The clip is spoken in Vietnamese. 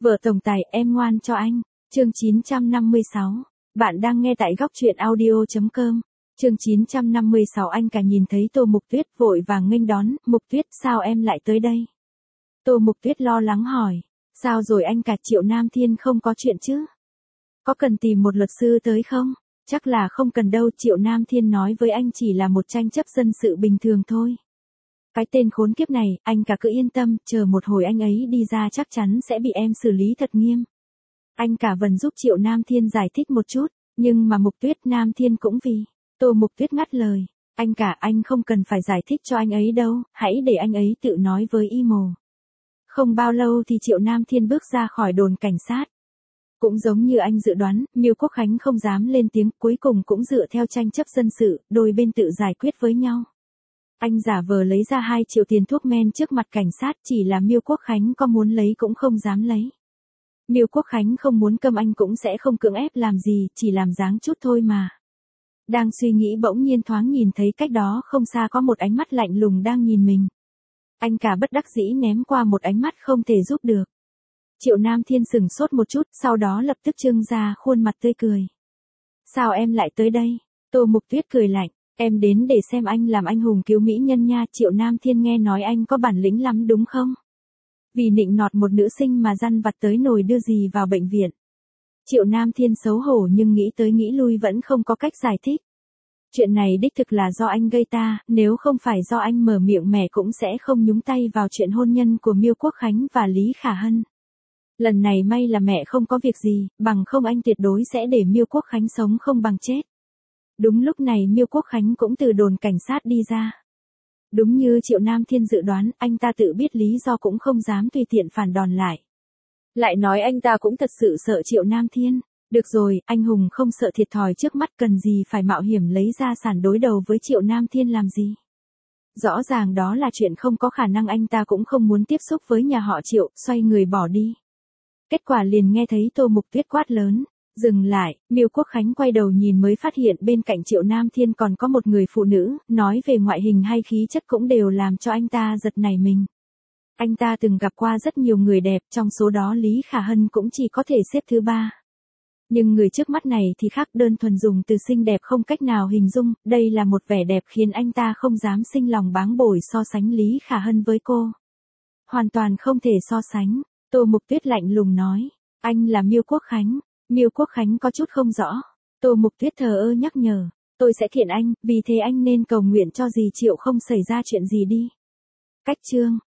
Vợ tổng tài, em ngoan cho anh. Chương 956. Bạn đang nghe tại góc truyện audio.com. Chương 956. Anh cả nhìn thấy Tô Mục Tuyết vội vàng nghênh đón. Mục Tuyết, sao em lại tới đây? Tô Mục Tuyết lo lắng hỏi. Sao rồi anh cả? Triệu Nam Thiên không có chuyện chứ? Có cần tìm một luật sư tới không? Chắc là không cần đâu. Triệu Nam Thiên nói với anh chỉ là một tranh chấp dân sự bình thường thôi. Cái tên khốn kiếp này, anh cả cứ yên tâm, chờ một hồi anh ấy đi ra chắc chắn sẽ bị em xử lý thật nghiêm. Anh cả vẫn giúp Triệu Nam Thiên giải thích một chút, nhưng mà Mục Tuyết, Nam Thiên cũng vì. Tô Mục Tuyết ngắt lời. Anh cả, anh không cần phải giải thích cho anh ấy đâu, hãy để anh ấy tự nói với Imo. Không bao lâu thì Triệu Nam Thiên bước ra khỏi đồn cảnh sát. Cũng giống như anh dự đoán, Miêu Quốc Khánh không dám lên tiếng, cuối cùng cũng dựa theo tranh chấp dân sự, đôi bên tự giải quyết với nhau. Anh giả vờ lấy ra 2 triệu tiền thuốc men trước mặt cảnh sát, chỉ là Miêu Quốc Khánh có muốn lấy cũng không dám lấy. Miêu Quốc Khánh không muốn câm anh cũng sẽ không cưỡng ép làm gì, chỉ làm dáng chút thôi mà. Đang suy nghĩ bỗng nhiên thoáng nhìn thấy cách đó không xa có một ánh mắt lạnh lùng đang nhìn mình. Anh cả bất đắc dĩ ném qua một ánh mắt không thể giúp được. Triệu Nam Thiên sửng sốt một chút, sau đó lập tức trưng ra khuôn mặt tươi cười. Sao em lại tới đây? Tô Mục Tuyết cười lạnh. Em đến để xem anh làm anh hùng cứu mỹ nhân nha. Triệu Nam Thiên nghe nói anh có bản lĩnh lắm đúng không? Vì nịnh nọt một nữ sinh mà dăn vặt tới nồi đưa gì vào bệnh viện. Triệu Nam Thiên xấu hổ nhưng nghĩ tới nghĩ lui vẫn không có cách giải thích. Chuyện này đích thực là do anh gây ta, nếu không phải do anh mở miệng mẹ cũng sẽ không nhúng tay vào chuyện hôn nhân của Miêu Quốc Khánh và Lý Khả Hân. Lần này may là mẹ không có việc gì, bằng không anh tuyệt đối sẽ để Miêu Quốc Khánh sống không bằng chết. Đúng lúc này Miêu Quốc Khánh cũng từ đồn cảnh sát đi ra. Đúng như Triệu Nam Thiên dự đoán, anh ta tự biết lý do cũng không dám tùy tiện phản đòn lại. Lại nói anh ta cũng thật sự sợ Triệu Nam Thiên. Được rồi, anh hùng không sợ thiệt thòi trước mắt, cần gì phải mạo hiểm lấy gia sản đối đầu với Triệu Nam Thiên làm gì. Rõ ràng đó là chuyện không có khả năng, anh ta cũng không muốn tiếp xúc với nhà họ Triệu, xoay người bỏ đi. Kết quả liền nghe thấy Tô Mục Tuyết quát lớn. Dừng lại, Miêu Quốc Khánh quay đầu nhìn mới phát hiện bên cạnh Triệu Nam Thiên còn có một người phụ nữ, nói về ngoại hình hay khí chất cũng đều làm cho anh ta giật nảy mình. Anh ta từng gặp qua rất nhiều người đẹp, trong số đó Lý Khả Hân cũng chỉ có thể xếp thứ 3. Nhưng người trước mắt này thì khác, đơn thuần dùng từ xinh đẹp không cách nào hình dung, đây là một vẻ đẹp khiến anh ta không dám sinh lòng báng bổi so sánh Lý Khả Hân với cô. Hoàn toàn không thể so sánh. Tô Mục Tuyết lạnh lùng nói, anh là Miêu Quốc Khánh. Miêu Quốc Khánh có chút không rõ. Tô Mục Tuyết thờ ơ nhắc nhở, tôi sẽ kiện anh, vì thế anh nên cầu nguyện cho dì Triệu không xảy ra chuyện gì đi. Cách chương